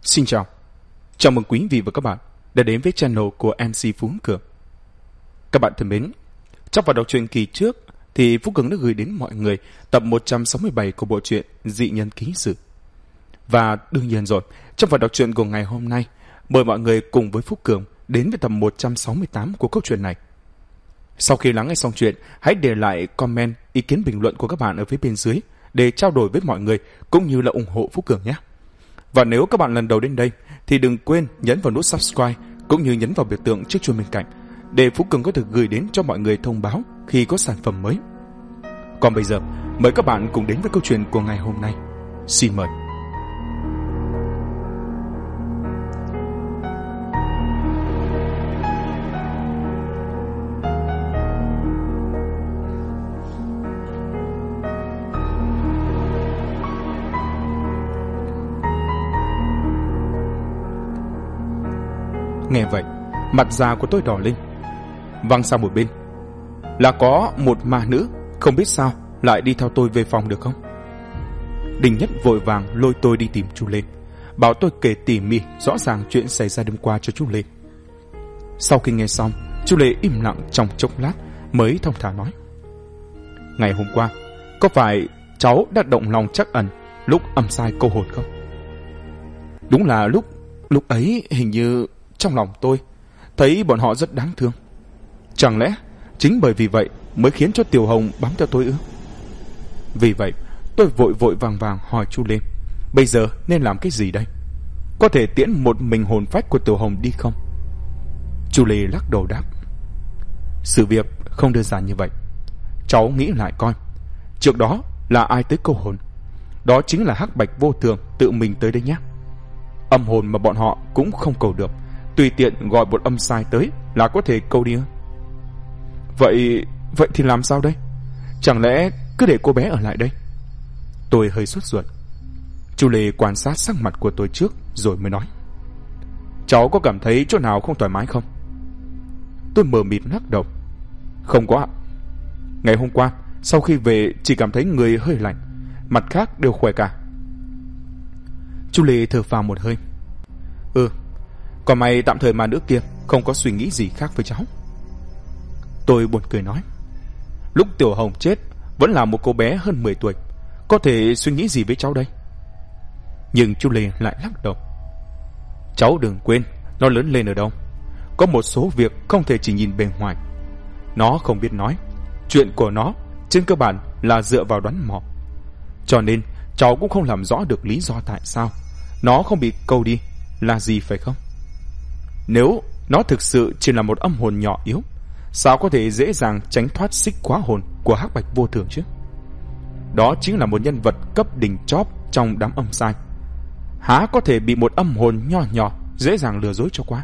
Xin chào mừng quý vị và các bạn đã đến với channel của MC Phú Cường. Các bạn thân mến, trong phần đọc truyện kỳ trước thì Phú Cường đã gửi đến mọi người tập 167 của bộ truyện Dị Nhân Ký Sự. Và đương nhiên rồi, trong phần đọc truyện của ngày hôm nay, mời mọi người cùng với Phú Cường đến với tập 168 của câu chuyện này. Sau khi lắng nghe xong chuyện, hãy để lại comment, ý kiến bình luận của các bạn ở phía bên dưới để trao đổi với mọi người cũng như là ủng hộ Phú Cường nhé. Và nếu các bạn lần đầu đến đây thì đừng quên nhấn vào nút subscribe cũng như nhấn vào biểu tượng chiếc chuông bên cạnh để Phú Cường có thể gửi đến cho mọi người thông báo khi có sản phẩm mới. Còn bây giờ, mời các bạn cùng đến với câu chuyện của ngày hôm nay. Xin mời. Nghe vậy, mặt già của tôi đỏ lên. Văng sang một bên. Là có một ma nữ, không biết sao lại đi theo tôi về phòng được không? Đình Nhất vội vàng lôi tôi đi tìm chú Lê, bảo tôi kể tỉ mỉ rõ ràng chuyện xảy ra đêm qua cho chú Lê. Sau khi nghe xong, chú Lê im lặng trong chốc lát mới thong thả nói: Ngày hôm qua, có phải cháu đã động lòng trắc ẩn lúc âm sai câu hồn không? Đúng là lúc ấy hình như trong lòng tôi thấy bọn họ rất đáng thương. Chẳng lẽ chính bởi vì vậy mới khiến cho Tiểu Hồng bám theo tôi ư? Vì vậy tôi vội vàng hỏi chú Lê, bây giờ nên làm cái gì đây? Có thể tiễn một mình hồn phách của Tiểu Hồng đi không? Chú Lê lắc đầu đáp: Sự việc không đơn giản như vậy. Cháu nghĩ lại coi, trước đó là ai tới câu hồn? Đó chính là Hắc Bạch Vô Thường tự mình tới đây nhé. Âm hồn mà bọn họ cũng không cầu được, tùy tiện gọi một âm sai tới là có thể câu đi. Vậy thì làm sao đây? Chẳng lẽ cứ để cô bé ở lại đây? Tôi hơi sốt ruột. Chú Lê quan sát sắc mặt của tôi trước rồi mới nói: Cháu có cảm thấy chỗ nào không thoải mái không? Tôi mờ mịt lắc đầu: Không có ạ. Ngày hôm qua sau khi về chỉ cảm thấy người hơi lạnh, mặt khác đều khỏe cả. Chú Lê thở phào một hơi: Còn mày tạm thời mà nữ kia không có suy nghĩ gì khác với cháu. Tôi buồn cười nói: Lúc Tiểu Hồng chết vẫn là một cô bé hơn 10 tuổi, có thể suy nghĩ gì với cháu đây? Nhưng chú Lê lại lắc đầu: Cháu đừng quên nó lớn lên ở đâu. Có một số việc không thể chỉ nhìn bề ngoài. Nó không biết nói, chuyện của nó trên cơ bản là dựa vào đoán mò. Cho nên cháu cũng không làm rõ được lý do tại sao nó không bị câu đi là gì, phải không? Nếu nó thực sự chỉ là một âm hồn nhỏ yếu, sao có thể dễ dàng tránh thoát xích khóa hồn của Hắc Bạch Vô Thường chứ? Đó chính là một nhân vật cấp đỉnh chóp trong đám âm sai, há có thể bị một âm hồn nho nhỏ dễ dàng lừa dối cho qua?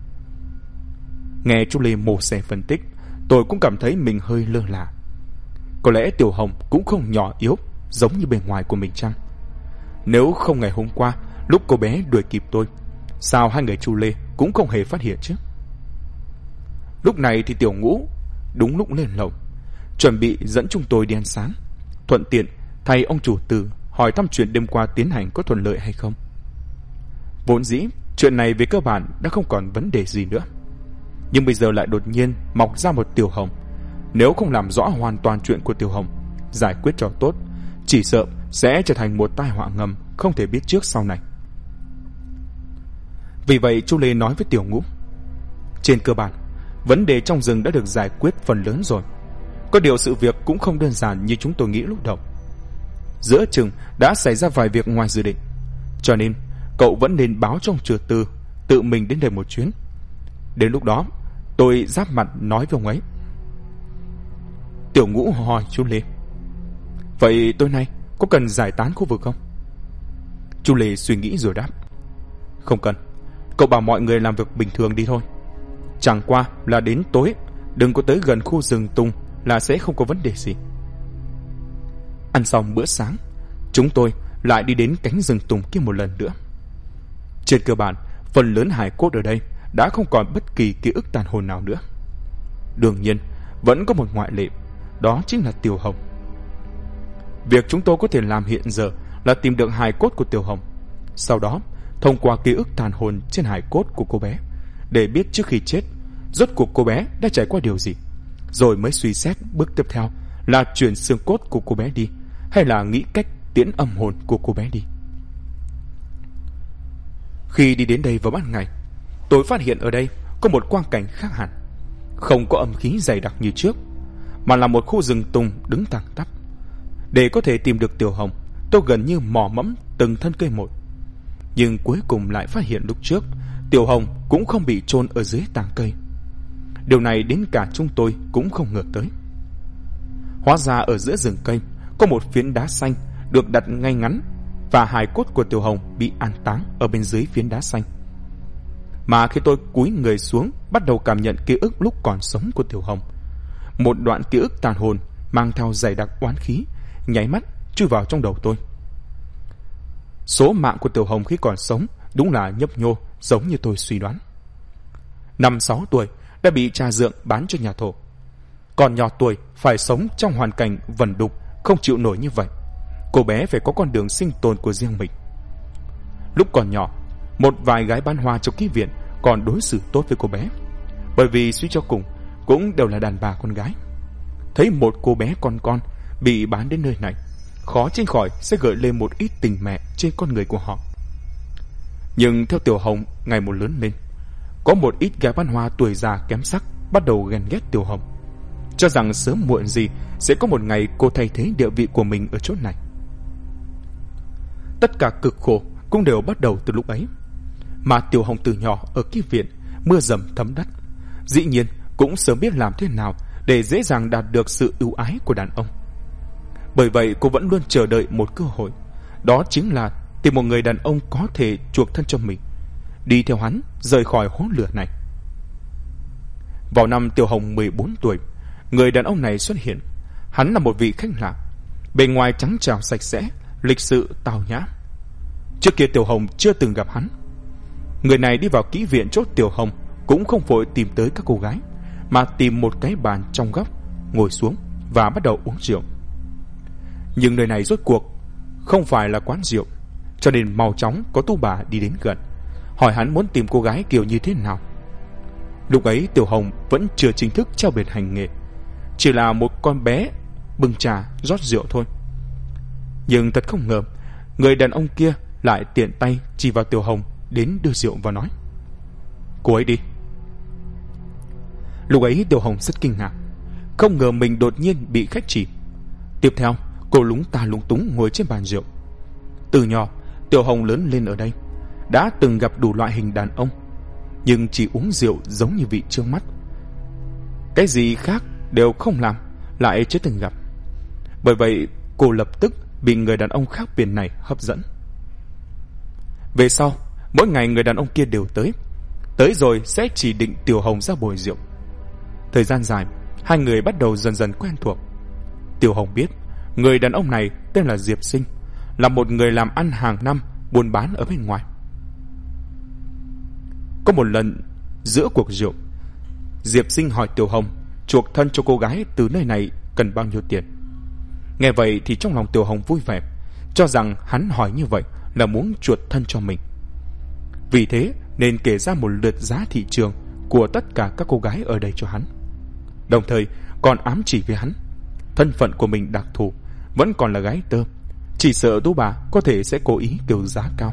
Nghe chú Lê mổ xẻ phân tích, tôi cũng cảm thấy mình hơi lơ là. Có lẽ Tiểu Hồng cũng không nhỏ yếu giống như bề ngoài của mình chăng? Nếu không ngày hôm qua lúc cô bé đuổi kịp tôi, sao hai người chú Lê cũng không hề phát hiện chứ? Lúc này thì Tiểu Ngũ đúng lúc lên lầu, chuẩn bị dẫn chúng tôi đi ăn sáng, thuận tiện thay ông chủ tử hỏi thăm chuyện đêm qua tiến hành có thuận lợi hay không. Vốn dĩ chuyện này về cơ bản đã không còn vấn đề gì nữa, nhưng bây giờ lại đột nhiên mọc ra một Tiểu Hồng. Nếu không làm rõ hoàn toàn chuyện của Tiểu Hồng, giải quyết cho tốt, chỉ sợ sẽ trở thành một tai họa ngầm không thể biết trước sau này. Vì vậy chú Lê nói với Tiểu Ngũ: Trên cơ bản vấn đề trong rừng đã được giải quyết phần lớn rồi. Có điều sự việc cũng không đơn giản như chúng tôi nghĩ lúc đầu. Giữa chừng đã xảy ra vài việc ngoài dự định, cho nên cậu vẫn nên báo cho ông Trừ Tư tự mình đến đây một chuyến. Đến lúc đó tôi giáp mặt nói với ông ấy. Tiểu Ngũ hỏi chú Lê: Vậy tối nay có cần giải tán khu vực không? Chú Lê suy nghĩ rồi đáp: Không cần, cậu bảo mọi người làm việc bình thường đi thôi. Chẳng qua là đến tối đừng có tới gần khu rừng tùng là sẽ không có vấn đề gì. Ăn xong bữa sáng, chúng tôi lại đi đến cánh rừng tùng kia một lần nữa. Trên cơ bản, phần lớn hài cốt ở đây đã không còn bất kỳ ký ức tàn hồn nào nữa. Đương nhiên, vẫn có một ngoại lệ, đó chính là Tiểu Hồng. Việc chúng tôi có thể làm hiện giờ là tìm được hài cốt của Tiểu Hồng. Sau đó thông qua ký ức tàn hồn trên hài cốt của cô bé, để biết trước khi chết rốt cuộc cô bé đã trải qua điều gì, rồi mới suy xét bước tiếp theo là chuyển xương cốt của cô bé đi, hay là nghĩ cách tiễn âm hồn của cô bé đi. Khi đi đến đây vào ban ngày, tôi phát hiện ở đây có một quang cảnh khác hẳn. Không có âm khí dày đặc như trước, mà là một khu rừng tùng đứng thẳng tắp. Để có thể tìm được Tiểu Hồng, tôi gần như mò mẫm từng thân cây một, nhưng cuối cùng lại phát hiện lúc trước Tiểu Hồng cũng không bị chôn ở dưới tàng cây. Điều này đến cả chúng tôi cũng không ngờ tới. Hóa ra ở giữa rừng cây có một phiến đá xanh được đặt ngay ngắn, và hài cốt của Tiểu Hồng bị an táng ở bên dưới phiến đá xanh. Mà khi tôi cúi người xuống bắt đầu cảm nhận ký ức lúc còn sống của Tiểu Hồng, một đoạn ký ức tàn hồn mang theo dày đặc oán khí nháy mắt chui vào trong đầu tôi. Số mạng của Tiểu Hồng khi còn sống đúng là nhấp nhô, giống như tôi suy đoán. 5-6 tuổi đã bị cha dượng bán cho nhà thổ, còn nhỏ tuổi phải sống trong hoàn cảnh vần đục không chịu nổi như vậy. Cô bé phải có con đường sinh tồn của riêng mình. Lúc còn nhỏ, một vài gái bán hoa trong ký viện còn đối xử tốt với cô bé, bởi vì suy cho cùng cũng đều là đàn bà con gái. Thấy một cô bé con bị bán đến nơi này, khó tránh khỏi sẽ gợi lên một ít tình mẹ trên con người của họ. Nhưng theo Tiểu Hồng ngày một lớn lên, có một ít gái bán hoa tuổi già kém sắc bắt đầu ghen ghét Tiểu Hồng, cho rằng sớm muộn gì sẽ có một ngày cô thay thế địa vị của mình ở chỗ này. Tất cả cực khổ cũng đều bắt đầu từ lúc ấy. Mà Tiểu Hồng từ nhỏ ở ký viện mưa dầm thấm đất, dĩ nhiên cũng sớm biết làm thế nào để dễ dàng đạt được sự ưu ái của đàn ông. Bởi vậy cô vẫn luôn chờ đợi một cơ hội, đó chính là tìm một người đàn ông có thể chuộc thân cho mình, đi theo hắn rời khỏi hố lửa này. Vào năm Tiểu Hồng 14 tuổi, người đàn ông này xuất hiện. Hắn là một vị khách lạ, bề ngoài trắng trẻo sạch sẽ, lịch sự tao nhã. Trước kia Tiểu Hồng chưa từng gặp hắn. Người này đi vào kỹ viện chỗ Tiểu Hồng cũng không vội tìm tới các cô gái, mà tìm một cái bàn trong góc, ngồi xuống và bắt đầu uống rượu. Nhưng nơi này rốt cuộc không phải là quán rượu, cho nên mau chóng có tú bà đi đến gần, hỏi hắn muốn tìm cô gái kiểu như thế nào. Lúc ấy Tiểu Hồng vẫn chưa chính thức treo biển hành nghề, chỉ là một con bé bưng trà rót rượu thôi. Nhưng thật không ngờ, người đàn ông kia lại tiện tay chỉ vào Tiểu Hồng đến đưa rượu và nói: "Cô ấy đi." Lúc ấy Tiểu Hồng rất kinh ngạc, không ngờ mình đột nhiên bị khách chỉ. Tiếp theo cô lúng ta lúng túng ngồi trên bàn rượu. Từ nhỏ Tiểu Hồng lớn lên ở đây, đã từng gặp đủ loại hình đàn ông, nhưng chỉ uống rượu giống như vị trương mắt. Cái gì khác đều không làm, lại chưa từng gặp. Bởi vậy cô lập tức bị người đàn ông khác biệt này hấp dẫn. Về sau, mỗi ngày người đàn ông kia đều tới rồi sẽ chỉ định Tiểu Hồng ra bồi rượu. Thời gian dài, hai người bắt đầu dần dần quen thuộc. Tiểu Hồng biết người đàn ông này tên là Diệp Sinh, là một người làm ăn hàng năm buôn bán ở bên ngoài. Có một lần giữa cuộc rượu, Diệp Sinh hỏi Tiểu Hồng chuộc thân cho cô gái từ nơi này cần bao nhiêu tiền. Nghe vậy thì trong lòng Tiểu Hồng vui vẻ, cho rằng hắn hỏi như vậy là muốn chuộc thân cho mình. Vì thế nên kể ra một lượt giá thị trường của tất cả các cô gái ở đây cho hắn, đồng thời còn ám chỉ với hắn thân phận của mình đặc thù, vẫn còn là gái tơ, chỉ sợ tú bà có thể sẽ cố ý kêu giá cao.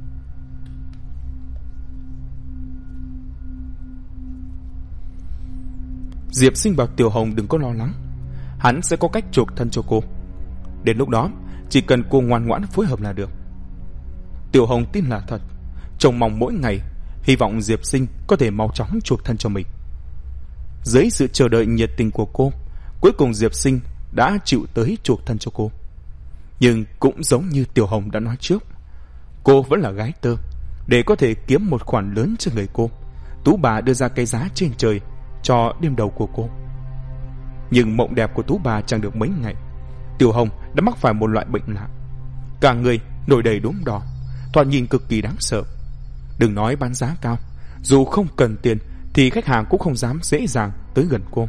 Diệp Sinh bảo Tiểu Hồng đừng có lo lắng, hắn sẽ có cách chuộc thân cho cô. Đến lúc đó chỉ cần cô ngoan ngoãn phối hợp là được. Tiểu Hồng tin là thật, trông mong mỗi ngày, hy vọng Diệp Sinh có thể mau chóng chuộc thân cho mình. Dưới sự chờ đợi nhiệt tình của cô, cuối cùng Diệp Sinh đã chịu tới chuộc thân cho cô. Nhưng cũng giống như Tiểu Hồng đã nói trước, cô vẫn là gái tơ. Để có thể kiếm một khoản lớn cho người cô, tú bà đưa ra cái giá trên trời cho đêm đầu của cô. Nhưng mộng đẹp của tú bà chẳng được mấy ngày, Tiểu Hồng đã mắc phải một loại bệnh lạ. Cả người nổi đầy đốm đỏ, thoạt nhìn cực kỳ đáng sợ. Đừng nói bán giá cao, dù không cần tiền thì khách hàng cũng không dám dễ dàng tới gần cô.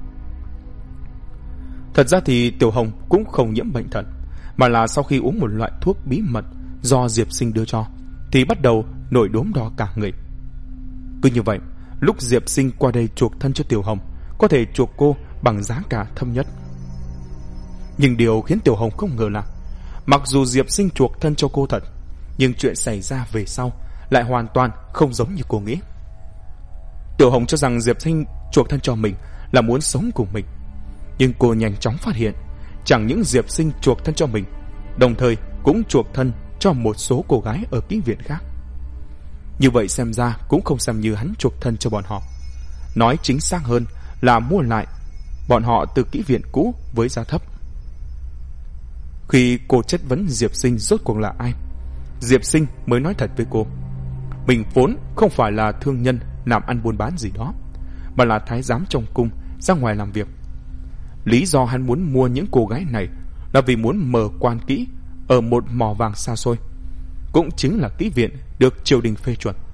Thật ra thì Tiểu Hồng cũng không nhiễm bệnh thật, mà là sau khi uống một loại thuốc bí mật do Diệp Sinh đưa cho, thì bắt đầu nổi đốm đỏ cả người. Cứ như vậy, lúc Diệp Sinh qua đây chuộc thân cho Tiểu Hồng, có thể chuộc cô bằng giá cả thấp nhất. Nhưng điều khiến Tiểu Hồng không ngờ là, mặc dù Diệp Sinh chuộc thân cho cô thật, nhưng chuyện xảy ra về sau lại hoàn toàn không giống như cô nghĩ. Tiểu Hồng cho rằng Diệp Sinh chuộc thân cho mình là muốn sống cùng mình, nhưng cô nhanh chóng phát hiện chẳng những Diệp Sinh chuộc thân cho mình, đồng thời cũng chuộc thân cho một số cô gái ở kỹ viện khác. Như vậy xem ra cũng không xem như hắn chuộc thân cho bọn họ, nói chính xác hơn là mua lại bọn họ từ kỹ viện cũ với giá thấp. Khi cô chất vấn Diệp Sinh rốt cuộc là ai, Diệp Sinh mới nói thật với cô, mình vốn không phải là thương nhân làm ăn buôn bán gì đó, mà là thái giám trong cung ra ngoài làm việc. Lý do hắn muốn mua những cô gái này là vì muốn mở quan kỹ ở một mỏ vàng xa xôi, cũng chính là kỹ viện được triều đình phê chuẩn.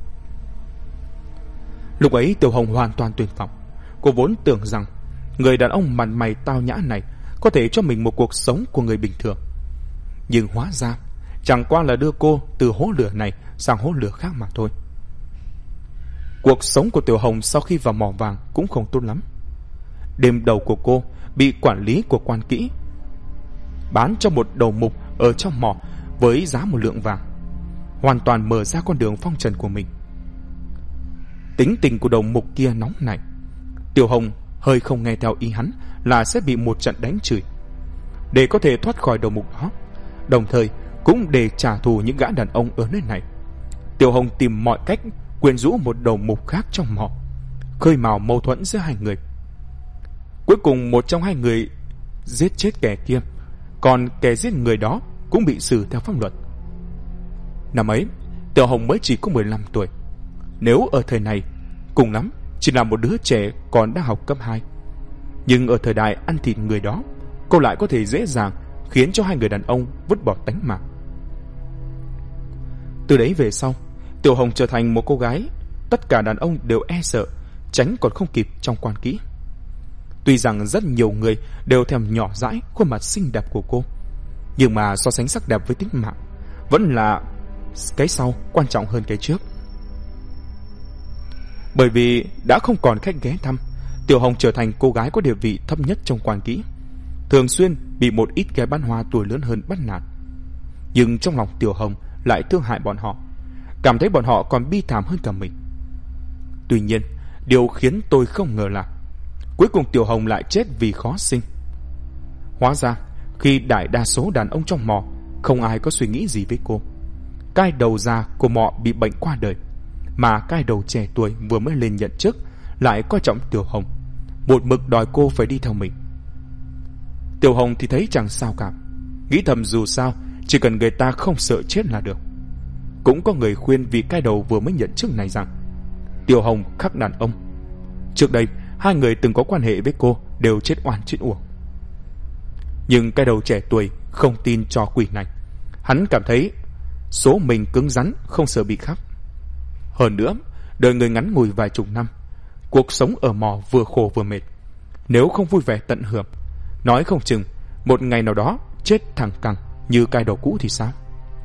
Lúc ấy Tiểu Hồng hoàn toàn tuyệt vọng. Cô vốn tưởng rằng người đàn ông mặt mày tao nhã này có thể cho mình một cuộc sống của người bình thường, nhưng hóa ra chẳng qua là đưa cô từ hố lửa này sang hố lửa khác mà thôi. Cuộc sống của Tiểu Hồng sau khi vào mỏ vàng cũng không tốt lắm. Đêm đầu của cô bị quản lý của quan kỹ bán cho một đầu mục ở trong mỏ với giá 1 lượng vàng, hoàn toàn mở ra con đường phong trần của mình. Tính tình của đầu mục kia nóng nảy, Tiểu Hồng hơi không nghe theo ý hắn là sẽ bị một trận đánh chửi. Để có thể thoát khỏi đầu mục đó, đồng thời cũng để trả thù những gã đàn ông ở nơi này, Tiểu Hồng tìm mọi cách quyến rũ một đầu mục khác trong mỏ, khơi mào mâu thuẫn giữa hai người. Cuối cùng một trong hai người giết chết kẻ kia, còn kẻ giết người đó cũng bị xử theo pháp luật. Năm ấy Tiểu Hồng mới chỉ có 15 tuổi. Nếu ở thời này, cùng lắm chỉ là một đứa trẻ còn đang học cấp 2. Nhưng ở thời đại ăn thịt người đó, cô lại có thể dễ dàng khiến cho hai người đàn ông vứt bỏ tánh mạng. Từ đấy về sau, Tiểu Hồng trở thành một cô gái tất cả đàn ông đều e sợ, tránh còn không kịp trong quan kỹ. Tuy rằng rất nhiều người đều thèm nhỏ dãi khuôn mặt xinh đẹp của cô, nhưng mà so sánh sắc đẹp với tính mạng, vẫn là cái sau quan trọng hơn cái trước. Bởi vì đã không còn khách ghé thăm, Tiểu Hồng trở thành cô gái có địa vị thấp nhất trong quan kỹ, thường xuyên bị một ít gái bán hoa tuổi lớn hơn bắt nạt. Nhưng trong lòng Tiểu Hồng lại thương hại bọn họ, cảm thấy bọn họ còn bi thảm hơn cả mình. Tuy nhiên, điều khiến tôi không ngờ là cuối cùng Tiểu Hồng lại chết vì khó sinh. Hóa ra, khi đại đa số đàn ông trong mỏ không ai có suy nghĩ gì với cô, cai đầu già của mỏ bị bệnh qua đời, mà cai đầu trẻ tuổi vừa mới lên nhận chức lại coi trọng Tiểu Hồng, một mực đòi cô phải đi theo mình. Tiểu Hồng thì thấy chẳng sao cả, nghĩ thầm dù sao chỉ cần người ta không sợ chết là được. Cũng có người khuyên vị cai đầu vừa mới nhận chức này rằng Tiểu Hồng khác đàn ông. Trước đây hai người từng có quan hệ với cô đều chết oan chết uổng. Nhưng cai đầu trẻ tuổi không tin trò quỷ này. Hắn cảm thấy số mình cứng rắn, không sợ bị khắc. Hơn nữa, đời người ngắn ngủi vài chục năm, cuộc sống ở mỏ vừa khổ vừa mệt. Nếu không vui vẻ tận hưởng, nói không chừng một ngày nào đó chết thẳng cẳng như cai đầu cũ thì sao?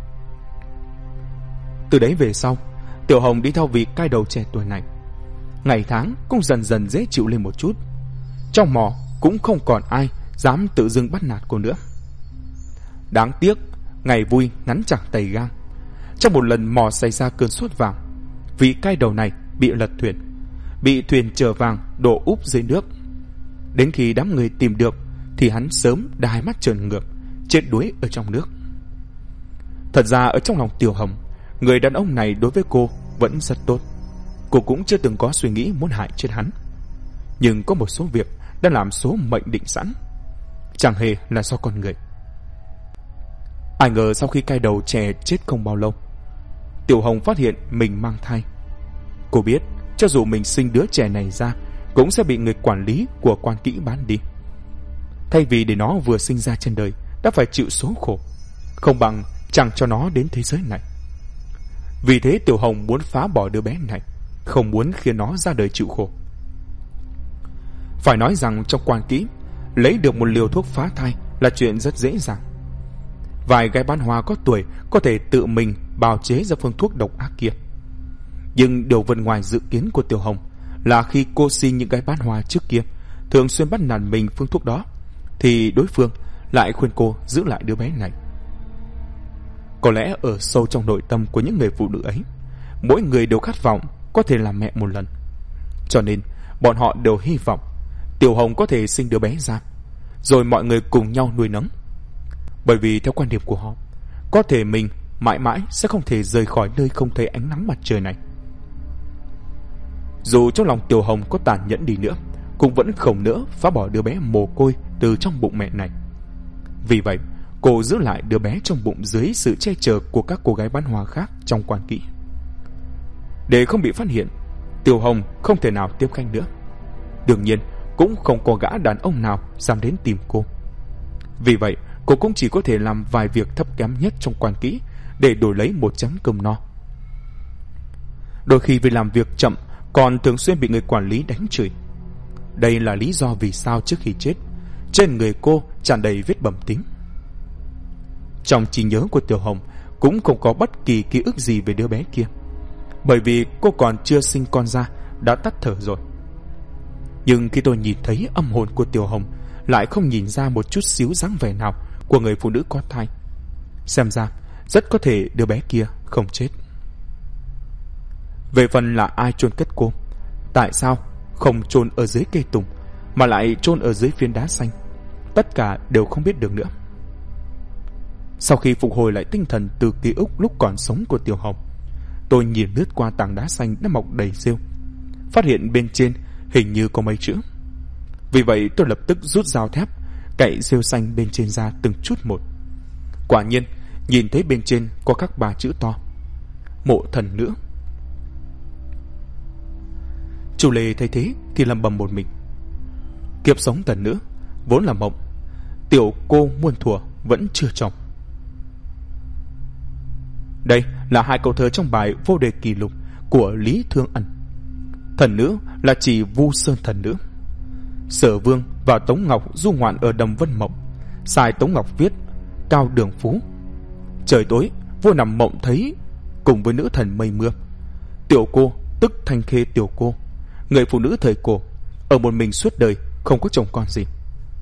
Từ đấy về sau, Tiểu Hồng đi theo vị cai đầu trẻ tuổi này, ngày tháng cũng dần dần dễ chịu lên một chút. Trong mỏ cũng không còn ai dám tự dưng bắt nạt cô nữa. Đáng tiếc, ngày vui ngắn chẳng tày gang. Trong một lần mỏ xảy ra cơn sốt vàng, vị cai đầu này bị lật thuyền, bị thuyền chở vàng đổ úp dưới nước. Đến khi đám người tìm được thì hắn sớm đã hai mắt trợn ngược, chết đuối ở trong nước. Thật ra ở trong lòng Tiểu Hồng, người đàn ông này đối với cô vẫn rất tốt. Cô cũng chưa từng có suy nghĩ muốn hại chết hắn. Nhưng có một số việc đã làm số mệnh định sẵn, chẳng hề là do con người. Ai ngờ sau khi cai đầu trẻ chết không bao lâu, Tiểu Hồng phát hiện mình mang thai. Cô biết cho dù mình sinh đứa trẻ này ra cũng sẽ bị người quản lý của quan kỹ bán đi. Thay vì để nó vừa sinh ra trên đời đã phải chịu số khổ, không bằng chẳng cho nó đến thế giới này. Vì thế Tiểu Hồng muốn phá bỏ đứa bé này, không muốn khiến nó ra đời chịu khổ. Phải nói rằng trong quan kỹ, lấy được một liều thuốc phá thai là chuyện rất dễ dàng. Vài gái bán hoa có tuổi có thể tự mình bào chế ra phương thuốc độc ác kia. Nhưng điều vượt ngoài dự kiến của Tiểu Hồng là khi cô xin những gái bán hoa trước kia thường xuyên bắt nạt mình phương thuốc đó, thì đối phương lại khuyên cô giữ lại đứa bé này. Có lẽ ở sâu trong nội tâm của những người phụ nữ ấy, mỗi người đều khát vọng có thể làm mẹ một lần. Cho nên bọn họ đều hy vọng Tiểu Hồng có thể sinh đứa bé ra, rồi mọi người cùng nhau nuôi nấng. Bởi vì theo quan điểm của họ, có thể mình mãi mãi sẽ không thể rời khỏi nơi không thấy ánh nắng mặt trời này. Dù trong lòng Tiểu Hồng có tàn nhẫn đi nữa, cũng vẫn không nỡ phá bỏ đứa bé mồ côi từ trong bụng mẹ này. Vì vậy, cô giữ lại đứa bé trong bụng dưới sự che chở của các cô gái bán hoa khác trong quan kỹ. Để không bị phát hiện, Tiểu Hồng không thể nào tiếp khách nữa. Đương nhiên, cũng không có gã đàn ông nào dám đến tìm cô. Vì vậy, cô cũng chỉ có thể làm vài việc thấp kém nhất trong quan kỹ để đổi lấy một chén cơm no. Đôi khi vì làm việc chậm còn thường xuyên bị người quản lý đánh chửi. Đây là lý do vì sao trước khi chết, trên người cô tràn đầy vết bầm tím. Trong trí nhớ của Tiểu Hồng cũng không có bất kỳ ký ức gì về đứa bé kia, bởi vì cô còn chưa sinh con ra đã tắt thở rồi. Nhưng khi tôi nhìn thấy âm hồn của Tiểu Hồng, lại không nhìn ra một chút xíu dáng vẻ nào của người phụ nữ có thai. Xem ra rất có thể đứa bé kia không chết. Về phần là ai chôn cất cô, tại sao không chôn ở dưới cây tùng mà lại chôn ở dưới phiến đá xanh, tất cả đều không biết được nữa. Sau khi phục hồi lại tinh thần từ ký ức lúc còn sống của Tiểu Hồng, tôi nhìn lướt qua tảng đá xanh đã mọc đầy rêu, phát hiện bên trên hình như có mấy chữ. Vì vậy tôi lập tức rút dao thép cạy rêu xanh bên trên ra từng chút một. Quả nhiên nhìn thấy bên trên có khắc 3 chữ to: Mộ thần nữ. Chu Lê thấy thế thì lẩm bẩm một mình: kiếp sống thần nữ vốn là mộng, tiểu cô muôn thuở vẫn chưa trồng. Đây là 2 câu thơ trong bài Vô đề kỷ lục của Lý Thương Ẩn. Thần nữ là chỉ Vu Sơn thần nữ. Sở Vương và Tống Ngọc du ngoạn ở Đầm Vân Mộng, sai Tống Ngọc viết Cao Đường Phú. Trời tối, vua nằm mộng thấy cùng với nữ thần mây mưa. Tiểu cô tức Thanh Khê tiểu cô, người phụ nữ thời cổ, ở một mình suốt đời, không có chồng con gì.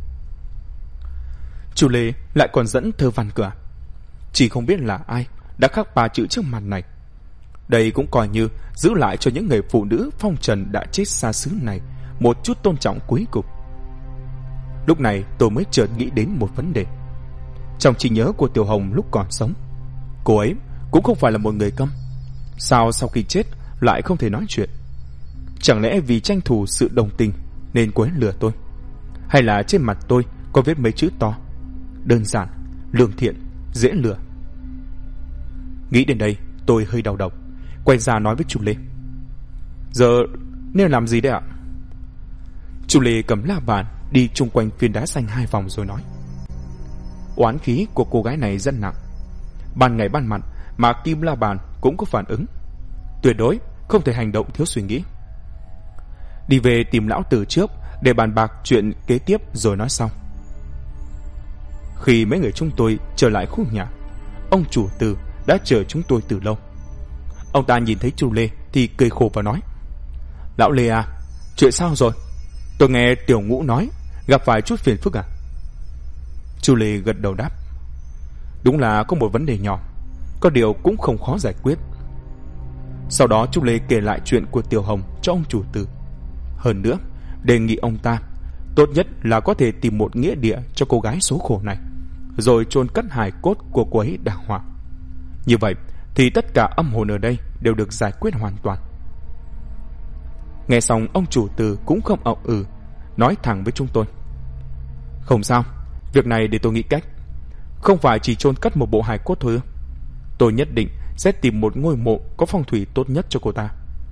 Chu Lê lại còn dẫn thơ văn cửa. Chỉ không biết là ai đã khắc 3 chữ trước mặt này. Đây cũng coi như giữ lại cho những người phụ nữ phong trần đã chết xa xứ này một chút tôn trọng cuối cùng. Lúc này tôi mới chợt nghĩ đến một vấn đề. Trong trí nhớ của Tiểu Hồng lúc còn sống, cô ấy cũng không phải là một người câm. Sao sau khi chết lại không thể nói chuyện? Chẳng lẽ vì tranh thủ sự đồng tình nên cô ấy lừa tôi? Hay là trên mặt tôi có viết mấy chữ to: đơn giản, lương thiện, dễ lừa? Nghĩ đến đây tôi hơi đau đầu, quay ra nói với Chu Lê: giờ nên làm gì đấy ạ? Chu Lê cầm la bàn đi chung quanh phiến đá xanh 2 vòng rồi nói: oán khí của cô gái này rất nặng. Ban ngày ban mặt mà kim la bàn cũng có phản ứng. Tuyệt đối không thể hành động thiếu suy nghĩ. Đi về tìm lão tử trước để bàn bạc chuyện kế tiếp rồi nói sau. Khi mấy người chúng tôi trở lại khu nhà, ông chủ Từ đã chờ chúng tôi từ lâu. Ông ta nhìn thấy Chu Lê thì cười khổ và nói: lão Lê à, chuyện sao rồi? Tôi nghe Tiểu Ngũ nói gặp phải chút phiền phức à? Chu Lê gật đầu đáp: đúng là có một vấn đề nhỏ, có điều cũng không khó giải quyết. Sau đó Chu Lê kể lại chuyện của Tiểu Hồng cho ông chủ Từ. Hơn nữa đề nghị ông ta tốt nhất là có thể tìm một nghĩa địa cho cô gái số khổ này, rồi chôn cất hài cốt của cô ấy đàng hoàng. Như vậy thì tất cả âm hồn ở đây đều được giải quyết hoàn toàn. Nghe xong ông chủ Từ cũng không ậm nói thẳng với chúng tôi: không sao, việc này để tôi nghĩ cách. Không phải chỉ chôn cất một bộ hài cốt thôi ư? Tôi nhất định sẽ tìm một ngôi mộ có phong thủy tốt nhất cho cô ta.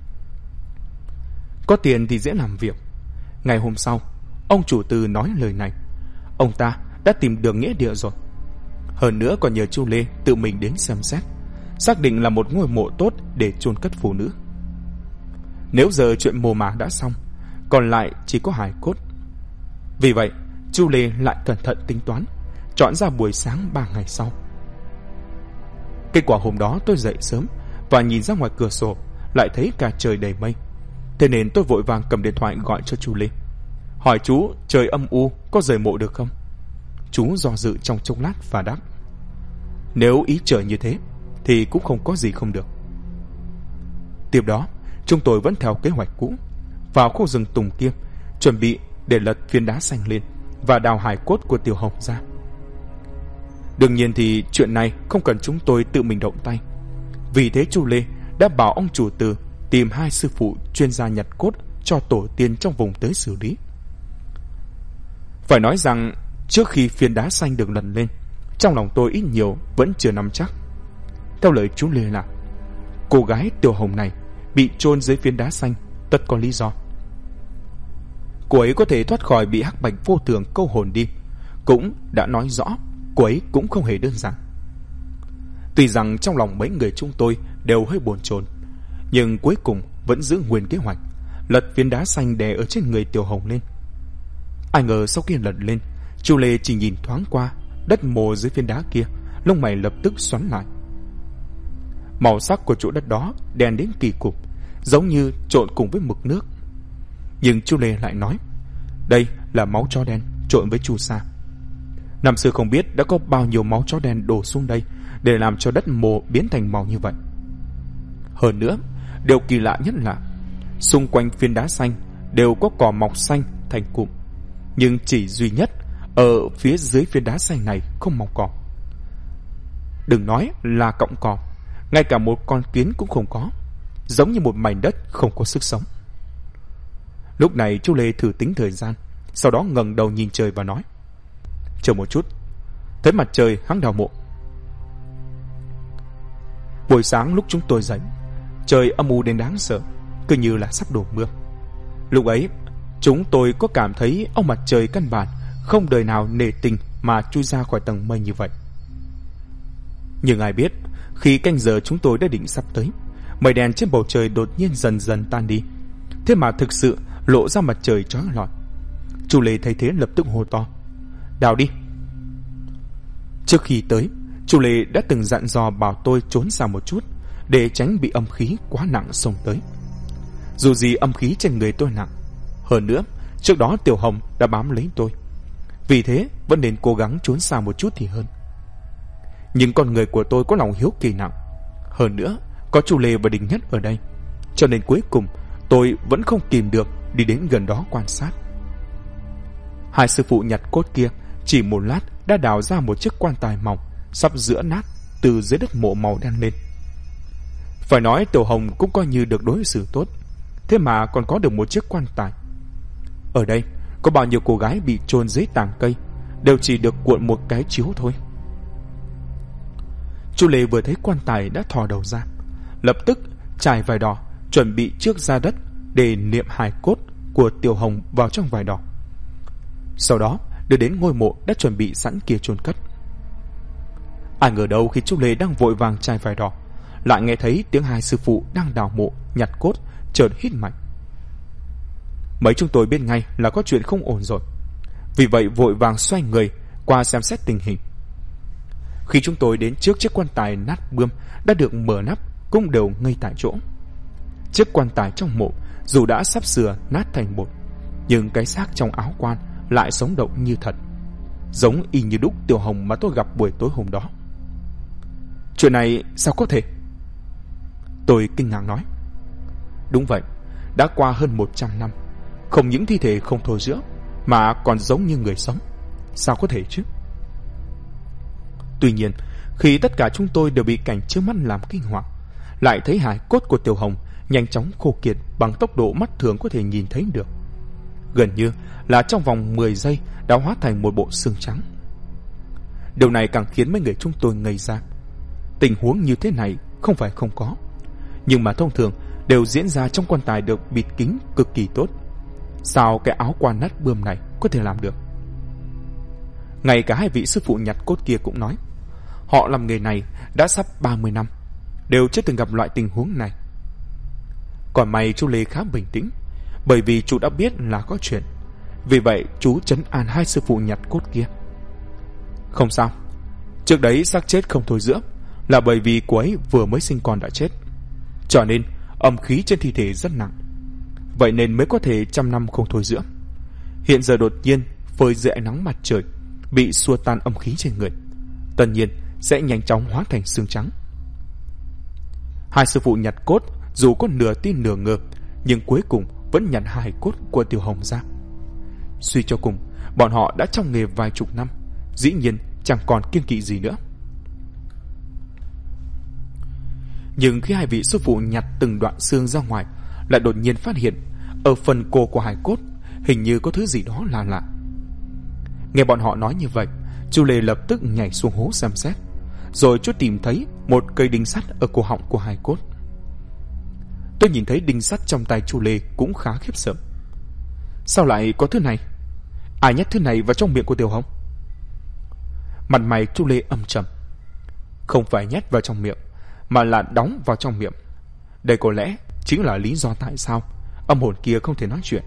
Có tiền thì dễ làm việc. Ngày hôm sau, ông chủ Từ nói lời này, ông ta đã tìm được nghĩa địa rồi. Hơn nữa còn nhờ Chu Lê tự mình đến xem xét, xác định là một ngôi mộ tốt để chôn cất phụ nữ. Nếu giờ chuyện mồ mả đã xong, còn lại chỉ có hài cốt. Vì vậy Chu Lê lại cẩn thận tính toán, chọn ra buổi sáng 3 ngày sau. Kết quả hôm đó tôi dậy sớm và nhìn ra ngoài cửa sổ, lại thấy cả trời đầy mây. Thế nên tôi vội vàng cầm điện thoại gọi cho chú Lê, hỏi chú trời âm u có rời mộ được không. Chú do dự trong chốc lát và đáp: nếu ý trời như thế thì cũng không có gì không được. Tiếp đó chúng tôi vẫn theo kế hoạch cũ, vào khu rừng tùng kia, chuẩn bị để lật phiến đá xanh lên và đào hài cốt của Tiểu Hồng ra. Đương nhiên thì chuyện này không cần chúng tôi tự mình động tay. Vì thế chú Lê đã bảo ông chủ Từ tìm 2 sư phụ chuyên gia nhặt cốt cho tổ tiên trong vùng tới xử lý. Phải nói rằng trước khi phiến đá xanh được lật lên, trong lòng tôi ít nhiều vẫn chưa nắm chắc. Theo lời chú Lê là cô gái Tiểu Hồng này bị chôn dưới phiến đá xanh tất có lý do. Cô ấy có thể thoát khỏi bị hắc bạch vô thường câu hồn đi, cũng đã nói rõ cô ấy cũng không hề đơn giản. Tuy rằng trong lòng mấy người chúng tôi đều hơi bồn chồn, nhưng cuối cùng vẫn giữ nguyên kế hoạch lật phiến đá xanh đè ở trên người Tiểu Hồng lên. Ai ngờ sau khi lật lên, chú Lê chỉ nhìn thoáng qua đất mồ dưới phiến đá kia, lông mày lập tức xoắn lại. Màu sắc của chỗ đất đó đen đến kỳ cục, giống như trộn cùng với mực nước. Nhưng chú Lê lại nói đây là máu chó đen trộn với chu sa. Năm xưa không biết đã có bao nhiêu máu chó đen đổ xuống đây để làm cho đất mồ biến thành màu như vậy. Hơn nữa, điều kỳ lạ nhất là xung quanh phiến đá xanh đều có cỏ mọc xanh thành cụm, nhưng chỉ duy nhất ở phía dưới phiến đá xanh này không mọc cỏ. Đừng nói là cọng cỏ, ngay cả một con kiến cũng không có, giống như một mảnh đất không có sức sống. Lúc này chú Lê thử tính thời gian, sau đó ngẩng đầu nhìn trời và nói: chờ một chút, thấy mặt trời hãng đào mộ. Buổi sáng lúc chúng tôi dậy, trời âm u đến đáng sợ, cứ như là sắp đổ mưa. Lúc ấy chúng tôi có cảm thấy ông mặt trời căn bản không đời nào nể tình mà chui ra khỏi tầng mây như vậy. Nhưng ai biết khi canh giờ chúng tôi đã định sắp tới, mây đen trên bầu trời đột nhiên dần dần tan đi, thế mà thực sự lộ ra mặt trời chói lọi. Chú Lê thấy thế lập tức hô to: đào đi. Trước khi tới, chú Lê đã từng dặn dò bảo tôi trốn xa một chút để tránh bị âm khí quá nặng xông tới. Dù gì âm khí trên người tôi nặng, hơn nữa trước đó Tiểu Hồng đã bám lấy tôi, vì thế vẫn nên cố gắng trốn xa một chút thì hơn. Nhưng con người của tôi có lòng hiếu kỳ nặng, hơn nữa có chú Lê và Đình Nhất ở đây, cho nên cuối cùng tôi vẫn không kìm được đi đến gần đó quan sát. 2 sư phụ nhặt cốt kia chỉ một lát đã đào ra một chiếc quan tài mỏng sắp giữa nát từ dưới đất mộ màu đen lên. Phải nói Tiểu Hồng cũng coi như được đối xử tốt, thế mà còn có được một chiếc quan tài. Ở đây có bao nhiêu cô gái bị chôn dưới tàng cây đều chỉ được cuộn một cái chiếu thôi. Chú Lê vừa thấy quan tài đã thò đầu ra, lập tức trải vải đỏ chuẩn bị trước ra đất để niệm hài cốt của Tiểu Hồng vào trong vải đỏ, sau đó đưa đến ngôi mộ đã chuẩn bị sẵn kia chôn cất. Ai ngờ đâu khi chú Lê đang vội vàng trải vải đỏ, lại nghe thấy tiếng 2 sư phụ đang đào mộ nhặt cốt chợt hít mạnh. Mấy chúng tôi biết ngay là có chuyện không ổn rồi, vì vậy vội vàng xoay người qua xem xét tình hình. Khi chúng tôi đến trước chiếc quan tài nát bươm đã được mở nắp, cũng đều ngây tại chỗ. Chiếc quan tài trong mộ dù đã sắp sửa nát thành bột, nhưng cái xác trong áo quan lại sống động như thật, giống y như đúc Tiểu Hồng mà tôi gặp buổi tối hôm đó. Chuyện này sao có thể? Tôi kinh ngạc nói. Đúng vậy, đã qua hơn 100 năm, không những thi thể không thối rữa mà còn giống như người sống, sao có thể chứ? Tuy nhiên, khi tất cả chúng tôi đều bị cảnh trước mắt làm kinh hoàng, lại thấy hài cốt của Tiểu Hồng nhanh chóng khô kiệt bằng tốc độ mắt thường có thể nhìn thấy được. Gần như là trong vòng 10 giây đã hóa thành một bộ xương trắng. Điều này càng khiến mấy người chúng tôi ngây ra. Tình huống như thế này không phải không có, nhưng mà thông thường đều diễn ra trong quan tài được bịt kín cực kỳ tốt. Sao cái áo quan nát bươm này có thể làm được? Ngay cả 2 vị sư phụ nhặt cốt kia cũng nói họ làm nghề này đã sắp 30 năm, đều chưa từng gặp loại tình huống này. Còn may chú Lê khá bình tĩnh, bởi vì chú đã biết là có chuyện, vì vậy chú trấn an 2 sư phụ nhặt cốt kia. Không sao, trước đấy xác chết không thối rữa, là bởi vì cô ấy vừa mới sinh con đã chết, cho nên âm khí trên thi thể rất nặng. Vậy nên mới có thể trăm năm không thôi dưỡng. Hiện giờ đột nhiên phơi dưới ánh nắng mặt trời, bị xua tan âm khí trên người, tất nhiên sẽ nhanh chóng hóa thành xương trắng. Hai sư phụ nhặt cốt dù có nửa tin nửa ngờ, nhưng cuối cùng vẫn nhặt hài cốt của Tiểu Hồng ra. Suy cho cùng, bọn họ đã trong nghề vài chục năm, dĩ nhiên chẳng còn kiêng kỵ gì nữa. Nhưng khi hai vị sư phụ nhặt từng đoạn xương ra ngoài, lại đột nhiên phát hiện ở phần cổ của hài cốt hình như có thứ gì đó là lạ. Nghe bọn họ nói như vậy, Chu Lê lập tức nhảy xuống hố xem xét, rồi chú tìm thấy một cây đinh sắt ở cổ họng của hài cốt. Tôi nhìn thấy đinh sắt trong tay Chu Lê cũng khá khiếp sợ. Sao lại có thứ này? Ai nhét thứ này vào trong miệng của Tiểu Hồng? Mặt mày Chu Lê âm trầm. Không phải nhét vào trong miệng, mà là đóng vào trong miệng. Đây có lẽ chính là lý do tại sao âm hồn kia không thể nói chuyện.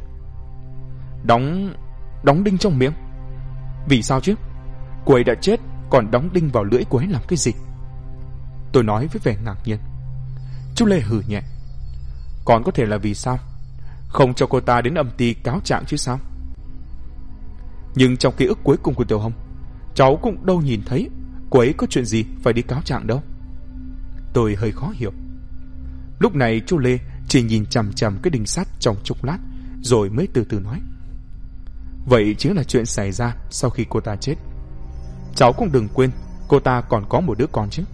Đóng đinh trong miệng? Vì sao chứ? Cô ấy đã chết, còn đóng đinh vào lưỡi cô ấy làm cái gì? Tôi nói với vẻ ngạc nhiên. Chu Lê hừ nhẹ. Còn có thể là vì sao? Không cho cô ta đến âm ty cáo trạng chứ sao? Nhưng trong ký ức cuối cùng của Tiểu Hồng, cháu cũng đâu nhìn thấy cô ấy có chuyện gì phải đi cáo trạng đâu. Tôi hơi khó hiểu. Lúc này Chu Lê chỉ nhìn chằm chằm cái đinh sắt trong chốc lát, rồi mới từ từ nói. Vậy chính là chuyện xảy ra sau khi cô ta chết. Cháu cũng đừng quên cô ta còn có một đứa con chứ.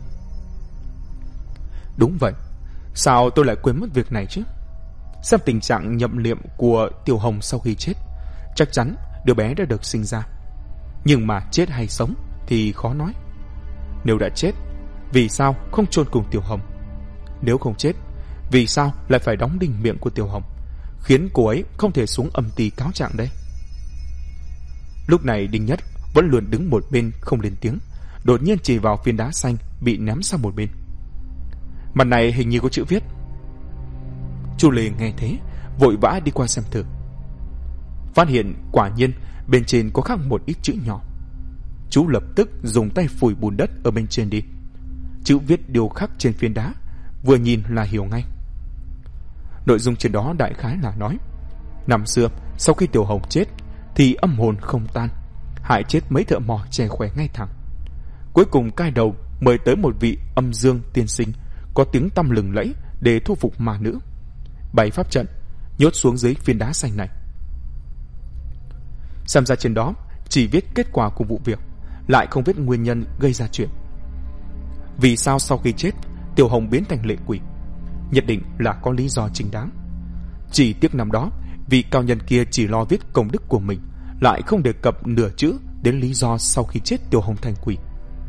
Đúng vậy. Sao tôi lại quên mất việc này chứ? Xem tình trạng nhậm liệm của Tiểu Hồng sau khi chết, chắc chắn đứa bé đã được sinh ra. Nhưng mà chết hay sống thì khó nói. Nếu đã chết, vì sao không chôn cùng Tiểu Hồng? Nếu không chết, vì sao lại phải đóng đinh miệng của Tiểu Hồng, khiến cô ấy không thể xuống âm ty cáo trạng đây? Lúc này Đinh Nhất vẫn luôn đứng một bên không lên tiếng, đột nhiên chỉ vào viên đá xanh bị ném sang một bên. Mặt này hình như có chữ viết. Chu Lê nghe thế, vội vã đi qua xem thử. Phát hiện quả nhiên bên trên có khắc một ít chữ nhỏ. Chú lập tức dùng tay phủi bùn đất ở bên trên đi. Chữ viết điêu khắc trên phiến đá, vừa nhìn là hiểu ngay. Nội dung trên đó đại khái là nói, năm xưa sau khi Tiểu Hồng chết thì âm hồn không tan, hại chết mấy thợ mỏ trẻ khỏe ngay thẳng. Cuối cùng cai đầu mời tới một vị âm dương tiên sinh có tiếng tăm lừng lẫy để thu phục ma nữ, bày pháp trận nhốt xuống dưới phiến đá xanh này. Xem ra trên đó chỉ viết kết quả của vụ việc, lại không viết nguyên nhân gây ra chuyện. Vì sao sau khi chết Tiểu Hồng biến thành lệ quỷ, nhất định là có lý do chính đáng. Chỉ tiếc năm đó vị cao nhân kia chỉ lo viết công đức của mình, lại không đề cập nửa chữ đến lý do sau khi chết Tiểu Hồng thành quỷ.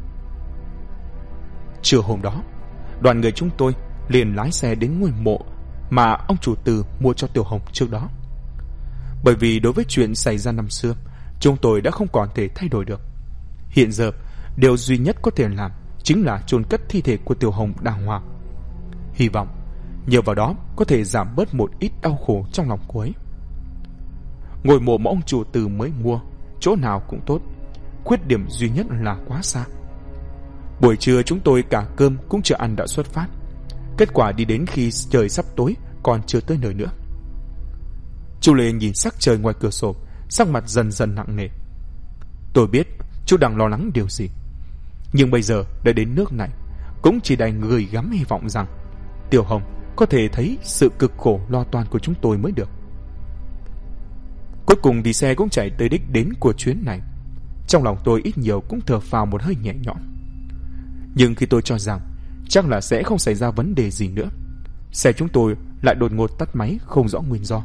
Trưa hôm đó, đoàn người chúng tôi liền lái xe đến ngôi mộ mà ông chủ Từ mua cho Tiểu Hồng trước đó. Bởi vì đối với chuyện xảy ra năm xưa, chúng tôi đã không còn thể thay đổi được. Hiện giờ, điều duy nhất có thể làm chính là chôn cất thi thể của Tiểu Hồng đàng hoàng. Hy vọng nhờ vào đó có thể giảm bớt một ít đau khổ trong lòng cô ấy. Ngôi mộ mà ông chủ Từ mới mua, chỗ nào cũng tốt, khuyết điểm duy nhất là quá xa. Buổi trưa chúng tôi cả cơm cũng chưa ăn đã xuất phát. Kết quả đi đến khi trời sắp tối còn chưa tới nơi nữa. Chu Lê nhìn sắc trời ngoài cửa sổ, sắc mặt dần dần nặng nề. Tôi biết chú đang lo lắng điều gì, nhưng bây giờ đã đến nước này, cũng chỉ đành gửi gắm hy vọng rằng Tiểu Hồng có thể thấy sự cực khổ lo toan của chúng tôi mới được. Cuối cùng thì xe cũng chạy tới đích đến của chuyến này. Trong lòng tôi ít nhiều cũng thở phào một hơi nhẹ nhõm. Nhưng khi tôi cho rằng chắc là sẽ không xảy ra vấn đề gì nữa, xe chúng tôi lại đột ngột tắt máy không rõ nguyên do.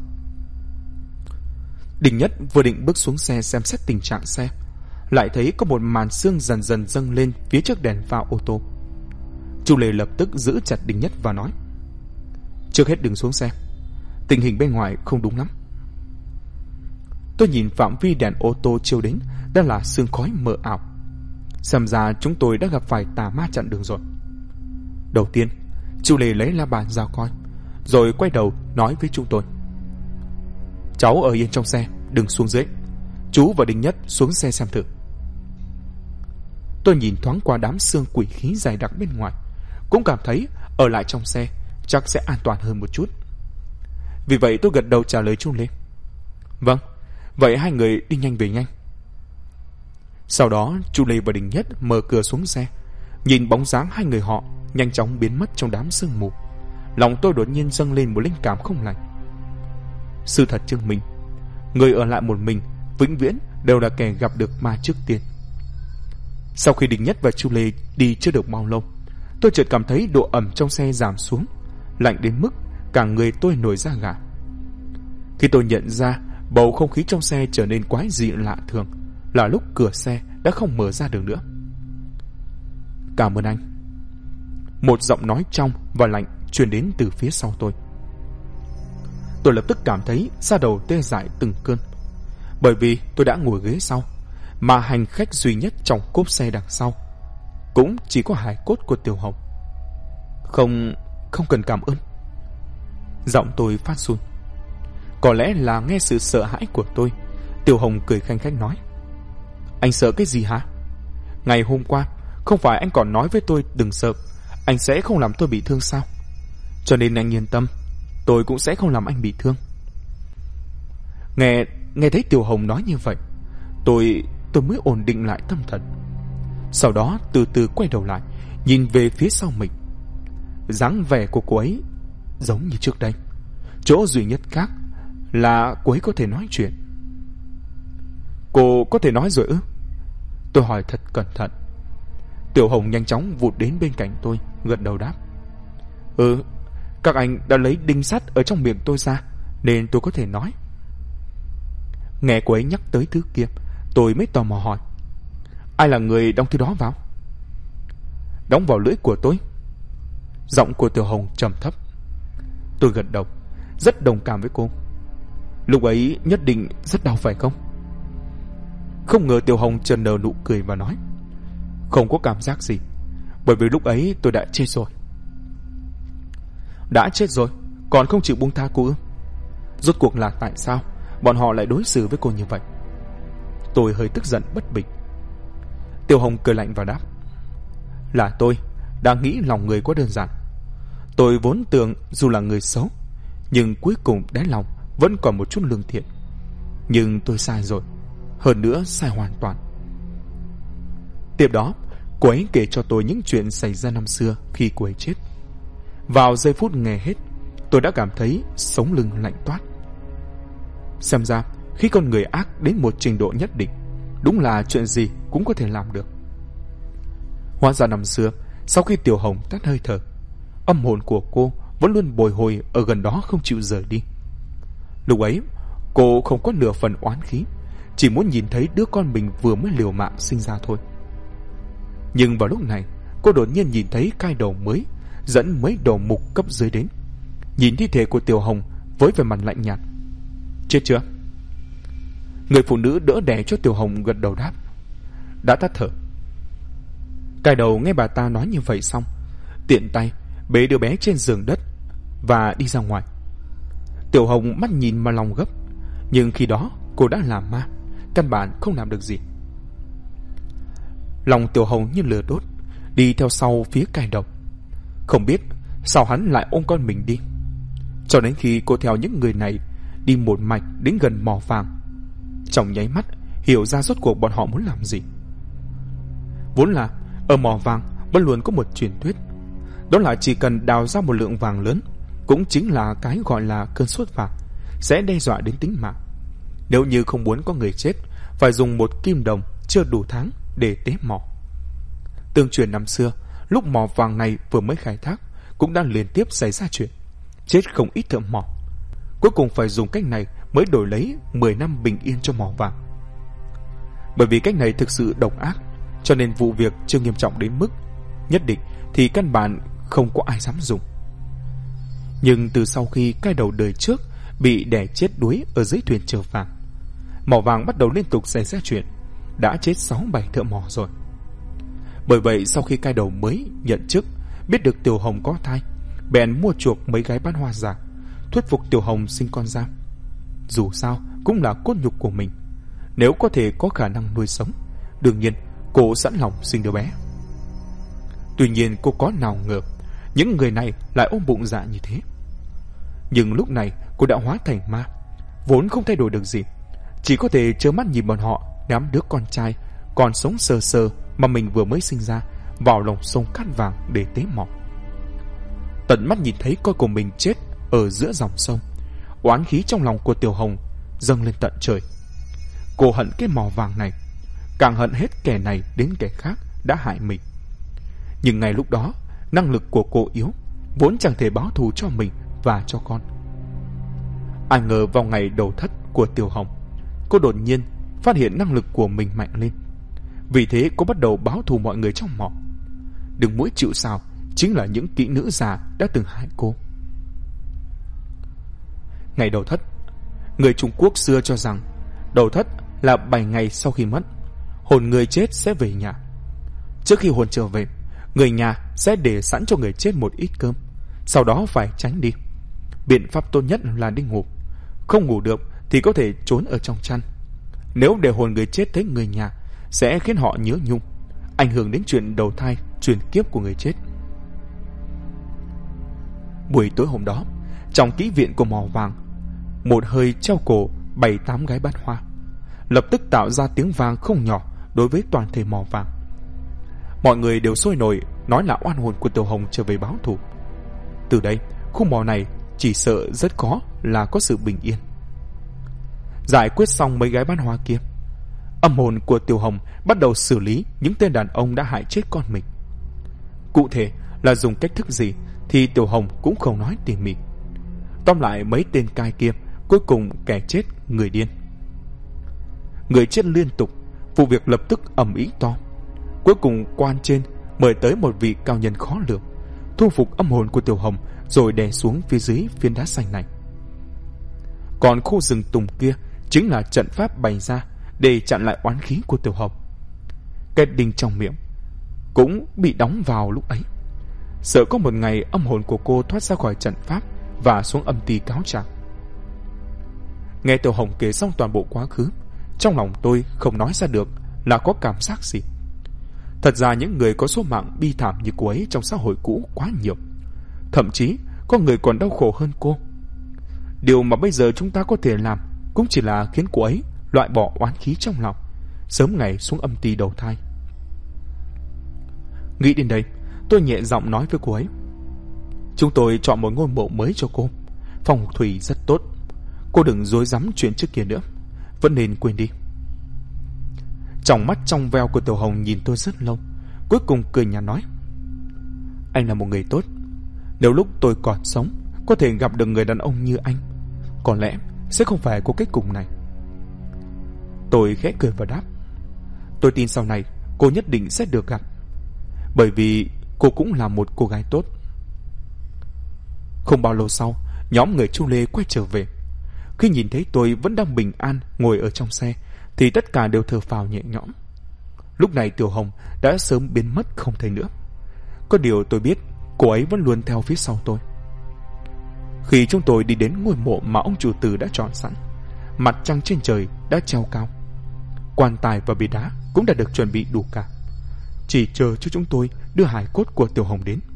Đinh Nhất vừa định bước xuống xe xem xét tình trạng xe, lại thấy có một màn sương dần dần dâng lên phía trước đèn pha ô tô. Chu Lê lập tức giữ chặt Đinh Nhất và nói, trước hết đừng xuống xe, tình hình bên ngoài không đúng lắm. Tôi nhìn phạm vi đèn ô tô chiếu đến đã là sương khói mờ ảo. Xem ra chúng tôi đã gặp phải tà ma chặn đường rồi. Đầu tiên, Chu Lê lấy la bàn ra coi, rồi quay đầu nói với chúng tôi, cháu ở yên trong xe, đừng xuống dưới. Chú và Đinh Nhất xuống xe xem thử. Tôi nhìn thoáng qua đám sương quỷ khí dày đặc bên ngoài, cũng cảm thấy ở lại trong xe chắc sẽ an toàn hơn một chút. Vì vậy tôi gật đầu trả lời Chu Lê. Vâng, vậy hai người đi nhanh về nhanh. Sau đó Chu Lê và Đình Nhất mở cửa xuống xe. Nhìn bóng dáng hai người họ nhanh chóng biến mất trong đám sương mù, lòng tôi đột nhiên dâng lên một linh cảm không lành. Sự thật chứng minh, người ở lại một mình vĩnh viễn đều là kẻ gặp được ma trước tiên. Sau khi Đình Nhất và Chu Lê đi chưa được bao lâu, tôi chợt cảm thấy độ ẩm trong xe giảm xuống, lạnh đến mức cả người tôi nổi da gà. Khi tôi nhận ra bầu không khí trong xe trở nên quái dị lạ thường là lúc cửa xe đã không mở ra được nữa. Cảm ơn anh. Một giọng nói trong và lạnh truyền đến từ phía sau tôi. Tôi lập tức cảm thấy da đầu tê dại từng cơn, bởi vì tôi đã ngồi ghế sau, mà hành khách duy nhất trong cốp xe đằng sau cũng chỉ có hài cốt của Tiểu Hồng. Không cần cảm ơn. Giọng tôi phát run. Có lẽ là nghe sự sợ hãi của tôi, Tiểu Hồng cười khanh khách nói: Anh sợ cái gì hả? Ngày hôm qua không phải anh còn nói với tôi đừng sợ, anh sẽ không làm tôi bị thương sao? Cho nên anh yên tâm, tôi cũng sẽ không làm anh bị thương. Nghe thấy Tiểu Hồng nói như vậy, tôi mới ổn định lại tâm thần. Sau đó từ từ quay đầu lại, nhìn về phía sau mình. Dáng vẻ của cô ấy giống như trước đây, chỗ duy nhất khác là cô ấy có thể nói chuyện. Cô có thể nói rồi ư? Tôi hỏi thật cẩn thận. Tiểu Hồng nhanh chóng vụt đến bên cạnh tôi, gật đầu đáp: Các anh đã lấy đinh sắt ở trong miệng tôi ra, nên tôi có thể nói. Nghe cô ấy nhắc tới thứ kia, tôi mới tò mò hỏi: Ai là người đóng thứ đó vào? Đóng vào lưỡi của tôi. Giọng của Tiểu Hồng trầm thấp. Tôi gật đầu, rất đồng cảm với cô. Lúc ấy nhất định rất đau phải không? Không ngờ Tiểu Hồng chợt nở nụ cười và nói: Không có cảm giác gì, bởi vì lúc ấy tôi đã chết rồi. Đã chết rồi, còn không chịu buông tha cô ư? Rốt cuộc là tại sao bọn họ lại đối xử với cô như vậy? Tôi hơi tức giận bất bình. Tiểu Hồng cười lạnh và đáp: Là tôi đang nghĩ lòng người quá đơn giản. Tôi vốn tưởng dù là người xấu, nhưng cuối cùng đáy lòng vẫn còn một chút lương thiện. Nhưng tôi sai rồi, hơn nữa sai hoàn toàn. Tiếp đó, cô ấy kể cho tôi những chuyện xảy ra năm xưa khi cô ấy chết. Vào giây phút nghe hết, tôi đã cảm thấy sống lưng lạnh toát. Xem ra, khi con người ác đến một trình độ nhất định, đúng là chuyện gì cũng có thể làm được. Hóa ra năm xưa, sau khi Tiểu Hồng tắt hơi thở, âm hồn của cô vẫn luôn bồi hồi ở gần đó không chịu rời đi. Lúc ấy, cô không có nửa phần oán khí, chỉ muốn nhìn thấy đứa con mình vừa mới liều mạng sinh ra thôi. Nhưng vào lúc này, cô đột nhiên nhìn thấy cai đầu mới dẫn mấy đầu mục cấp dưới đến. Nhìn thi thể của Tiểu Hồng với vẻ mặt lạnh nhạt. Chết chưa? Người phụ nữ đỡ đẻ cho Tiểu Hồng gật đầu đáp: Đã tắt thở. Cai đầu nghe bà ta nói như vậy xong, tiện tay bế đứa bé trên giường đất và đi ra ngoài. Tiểu Hồng mắt nhìn mà lòng gấp, nhưng khi đó cô đã làm ma, căn bản không làm được gì. Lòng Tiểu Hồng như lửa đốt, đi theo sau phía cai đầu. Không biết sao hắn lại ôm con mình đi. Cho đến khi cô theo những người này đi một mạch đến gần mỏ vàng, trong nháy mắt hiểu ra rốt cuộc bọn họ muốn làm gì. Vốn là ở mỏ vàng vẫn luôn có một truyền thuyết, đó là chỉ cần đào ra một lượng vàng lớn, cũng chính là cái gọi là cơn sốt vàng, sẽ đe dọa đến tính mạng. Nếu như không muốn có người chết, phải dùng một kim đồng chưa đủ tháng để tế mỏ. Tương truyền năm xưa, lúc mỏ vàng này vừa mới khai thác, cũng đang liên tiếp xảy ra chuyện, chết không ít thợ mỏ. Cuối cùng phải dùng cách này mới đổi lấy 10 năm bình yên cho mỏ vàng. Bởi vì cách này thực sự độc ác, cho nên vụ việc chưa nghiêm trọng đến mức nhất định thì căn bản không có ai dám dùng. Nhưng từ sau khi cai đầu đời trước bị đè chết đuối ở dưới thuyền chở vàng, mỏ vàng bắt đầu liên tục xảy ra chuyện, đã chết 6-7 thợ mỏ rồi. Bởi vậy sau khi cai đầu mới nhận chức, biết được Tiểu Hồng có thai, bèn mua chuộc mấy gái bán hoa giả, thuyết phục Tiểu Hồng sinh con ra. Dù sao cũng là cốt nhục của mình, nếu có thể có khả năng nuôi sống, đương nhiên cô sẵn lòng sinh đứa bé. Tuy nhiên cô có nào ngờ những người này lại ôm bụng dạ như thế. Nhưng lúc này cô đã hóa thành ma, vốn không thay đổi được gì, chỉ có thể trơ mắt nhìn bọn họ ném đứa con trai còn sống sờ sờ mà mình vừa mới sinh ra vào lòng sông cát vàng để tế mọc. Tận mắt nhìn thấy con của mình chết ở giữa dòng sông, oán khí trong lòng của Tiểu Hồng dâng lên tận trời. Cô hận cái mỏ vàng này, càng hận hết kẻ này đến kẻ khác đã hại mình. Nhưng ngay lúc đó, năng lực của cô yếu, vốn chẳng thể báo thù cho mình và cho con. Ai ngờ vào ngày đầu thất của Tiểu Hồng, cô đột nhiên phát hiện năng lực của mình mạnh lên. Vì thế cô bắt đầu báo thù mọi người trong mỏ. Đứng mũi chịu sào chính là những kỹ nữ già đã từng hại cô. Ngày đầu thất, người Trung Quốc xưa cho rằng đầu thất là 7 ngày sau khi mất, hồn người chết sẽ về nhà. Trước khi hồn trở về, người nhà sẽ để sẵn cho người chết một ít cơm, sau đó phải tránh đi. Biện pháp tốt nhất là đi ngủ. Không ngủ được thì có thể trốn ở trong chăn. Nếu để hồn người chết thấy người nhà, sẽ khiến họ nhớ nhung, ảnh hưởng đến chuyện đầu thai chuyển kiếp của người chết. Buổi tối hôm đó, trong kỹ viện của mỏ vàng, một hơi treo cổ 7-8 gái bán hoa, lập tức tạo ra tiếng vang không nhỏ đối với toàn thể mỏ vàng. Mọi người đều sôi nổi nói là oan hồn của Tiểu Hồng trở về báo thù. Từ đây, khu mỏ này chỉ sợ rất khó là có sự bình yên. Giải quyết xong mấy gái bán hoa kia, âm hồn của Tiểu Hồng bắt đầu xử lý những tên đàn ông đã hại chết con mình. Cụ thể là dùng cách thức gì thì Tiểu Hồng cũng không nói tỉ mỉ. Tóm lại mấy tên cai kia, cuối cùng kẻ chết người điên. Người chết liên tục, vụ việc lập tức ầm ĩ to. Cuối cùng quan trên mời tới một vị cao nhân khó lường, thu phục âm hồn của Tiểu Hồng rồi đè xuống phía dưới phiến đá xanh này. Còn khu rừng tùng kia chính là trận pháp bày ra để chặn lại oán khí của Tiểu Hồng. Cái đinh trong miệng cũng bị đóng vào lúc ấy, sợ có một ngày âm hồn của cô thoát ra khỏi trận pháp và xuống âm ty cáo trạng. Nghe Tiểu Hồng kể xong toàn bộ quá khứ, trong lòng tôi không nói ra được là có cảm giác gì. Thật ra những người có số mạng bi thảm như cô ấy trong xã hội cũ quá nhiều, thậm chí có người còn đau khổ hơn cô. Điều mà bây giờ chúng ta có thể làm cũng chỉ là khiến cô ấy loại bỏ oán khí trong lòng, sớm ngày xuống âm ty đầu thai. Nghĩ đến đây, tôi nhẹ giọng nói với cô ấy: chúng tôi chọn một ngôi mộ mới cho cô, phong thủy rất tốt. Cô đừng dối dám chuyện trước kia nữa, vẫn nên quên đi. Trong mắt trong veo của Tiểu Hồng nhìn tôi rất lâu, cuối cùng cười nhạt nói: anh là một người tốt. Nếu lúc tôi còn sống có thể gặp được người đàn ông như anh, có lẽ sẽ không phải có kết cục này. Tôi khẽ cười và đáp: tôi tin sau này cô nhất định sẽ được gặp, bởi vì cô cũng là một cô gái tốt. Không bao lâu sau, nhóm người Chu Lê quay trở về. Khi nhìn thấy tôi vẫn đang bình an ngồi ở trong xe thì tất cả đều thở phào nhẹ nhõm. Lúc này Tiểu Hồng đã sớm biến mất không thấy nữa. Có điều tôi biết cô ấy vẫn luôn theo phía sau tôi. Khi chúng tôi đi đến ngôi mộ mà ông chủ tử đã chọn sẵn, mặt trăng trên trời đã treo cao, quan tài và bia đá cũng đã được chuẩn bị đủ cả, chỉ chờ cho chúng tôi đưa hài cốt của Tiểu Hồng đến.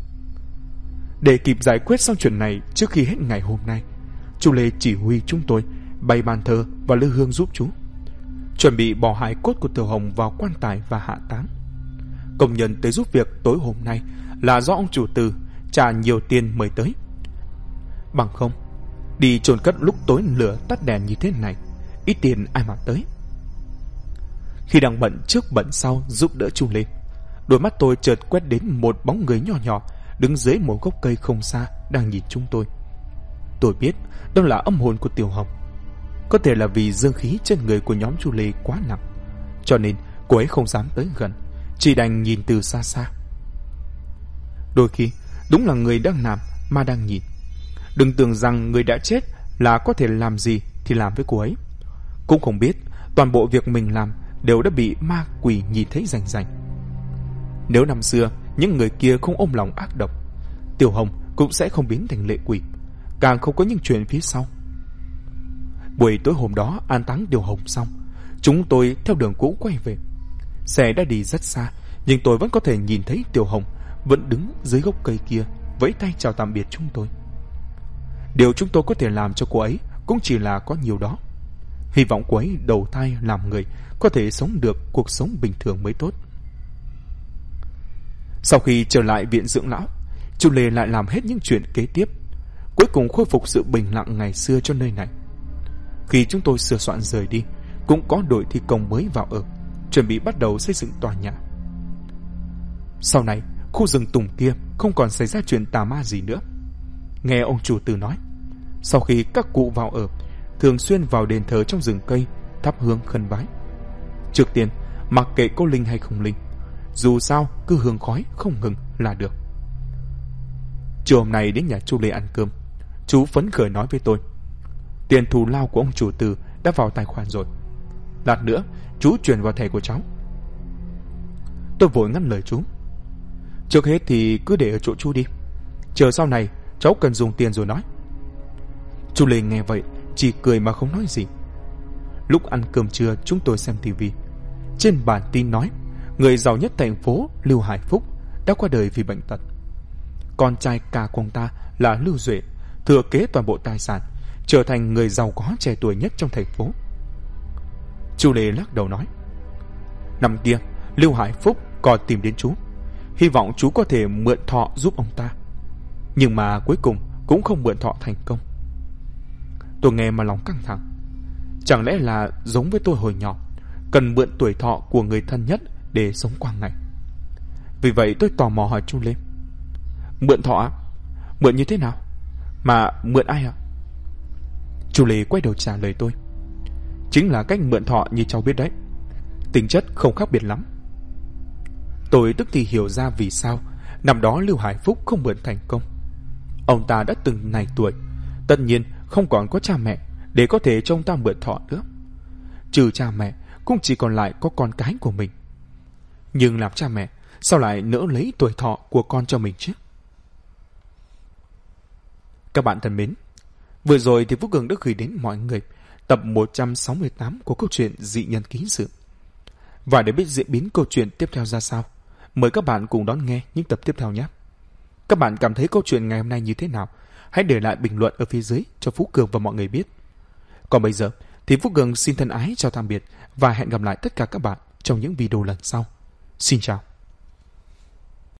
Để kịp giải quyết xong chuyện này trước khi hết ngày hôm nay, chú Lê chỉ huy chúng tôi bày bàn thờ và lư hương giúp chú, chuẩn bị bỏ hài cốt của Tiểu Hồng vào quan tài và hạ táng. Công nhân tới giúp việc tối hôm nay là do ông chủ tử trả nhiều tiền mời tới. Bằng không, đi chôn cất lúc tối lửa tắt đèn như thế này, ít tiền ai mà tới. Khi đang bận trước bận sau giúp đỡ chú Lê, đôi mắt tôi chợt quét đến một bóng người nhỏ nhỏ đứng dưới một gốc cây không xa đang nhìn chúng tôi. Tôi biết đó là âm hồn của Tiểu Hồng. Có thể là vì dương khí trên người của nhóm Chu Lê quá nặng, cho nên cô ấy không dám tới gần, chỉ đành nhìn từ xa xa. Đôi khi đúng là người đang làm ma đang nhìn. Đừng tưởng rằng người đã chết là có thể làm gì thì làm với cô ấy. Cũng không biết toàn bộ việc mình làm đều đã bị ma quỷ nhìn thấy rành rành. Nếu năm xưa những người kia không ôm lòng ác độc, Tiểu Hồng cũng sẽ không biến thành lệ quỷ, càng không có những chuyện phía sau. Buổi tối hôm đó an táng Tiểu Hồng xong, chúng tôi theo đường cũ quay về. Xe đã đi rất xa, nhưng tôi vẫn có thể nhìn thấy Tiểu Hồng vẫn đứng dưới gốc cây kia, vẫy tay chào tạm biệt chúng tôi. Điều chúng tôi có thể làm cho cô ấy cũng chỉ là có nhiều đó. Hy vọng cô ấy đầu thai làm người, có thể sống được cuộc sống bình thường mới tốt. Sau khi trở lại viện dưỡng lão, chú Lê lại làm hết những chuyện kế tiếp, cuối cùng khôi phục sự bình lặng ngày xưa cho nơi này. Khi chúng tôi sửa soạn rời đi, cũng có đội thi công mới vào ở, chuẩn bị bắt đầu xây dựng tòa nhà. Sau này, khu rừng tùng kia không còn xảy ra chuyện tà ma gì nữa. Nghe ông chủ tử nói, sau khi các cụ vào ở, thường xuyên vào đền thờ trong rừng cây, thắp hương khấn vái. Trước tiên, mặc kệ có linh hay không linh, dù sao cứ hương khói không ngừng là được. Chiều hôm nay đến nhà chú Lê ăn cơm, chú phấn khởi nói với tôi, tiền thù lao của ông chủ tử đã vào tài khoản rồi, lát nữa chú chuyển vào thẻ của cháu. Tôi vội ngắt lời chú, trước hết thì cứ để ở chỗ chú đi, chờ sau này cháu cần dùng tiền rồi nói. Chú Lê nghe vậy chỉ cười mà không nói gì. Lúc ăn cơm trưa chúng tôi xem tivi, trên bản tin nói người giàu nhất thành phố Lưu Hải Phúc đã qua đời vì bệnh tật. Con trai cả của ông ta là Lưu Duệ thừa kế toàn bộ tài sản, trở thành người giàu có trẻ tuổi nhất trong thành phố. Chú Lê lắc đầu nói, năm kia Lưu Hải Phúc còn tìm đến chú, hy vọng chú có thể mượn thọ giúp ông ta, nhưng mà cuối cùng cũng không mượn thọ thành công. Tôi nghe mà lòng căng thẳng. Chẳng lẽ là giống với tôi hồi nhỏ, cần mượn tuổi thọ của người thân nhất để sống qua ngày? Vì vậy tôi tò mò hỏi chú Lê, mượn thọ á? Mượn như thế nào? Mà mượn ai ạ? Chú Lê quay đầu trả lời tôi, chính là cách mượn thọ như cháu biết đấy, tính chất không khác biệt lắm. Tôi tức thì hiểu ra vì sao năm đó Lưu Hải Phúc không mượn thành công. Ông ta đã từng này tuổi, tất nhiên không còn có cha mẹ để có thể cho ông ta mượn thọ nữa. Trừ cha mẹ cũng chỉ còn lại có con cái của mình. Nhưng làm cha mẹ sao lại nỡ lấy tuổi thọ của con cho mình chứ? Các bạn thân mến, vừa rồi thì Phúc Cường đã gửi đến mọi người tập 168 của câu chuyện Dị Nhân Ký Sự. Và để biết diễn biến câu chuyện tiếp theo ra sao, mời các bạn cùng đón nghe những tập tiếp theo nhé. Các bạn cảm thấy câu chuyện ngày hôm nay như thế nào? Hãy để lại bình luận ở phía dưới cho Phúc Cường và mọi người biết. Còn bây giờ thì Phúc Cường xin thân ái chào tạm biệt và hẹn gặp lại tất cả các bạn trong những video lần sau. Xin chào.